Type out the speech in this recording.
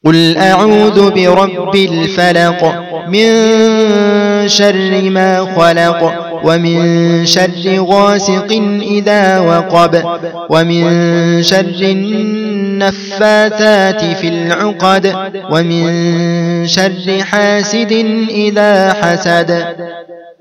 قل أعوذ برب الفلق من شر ما خلق ومن شر غاسق إذا وقب ومن شر النفاثات في العقد ومن شر حاسد إذا حسد.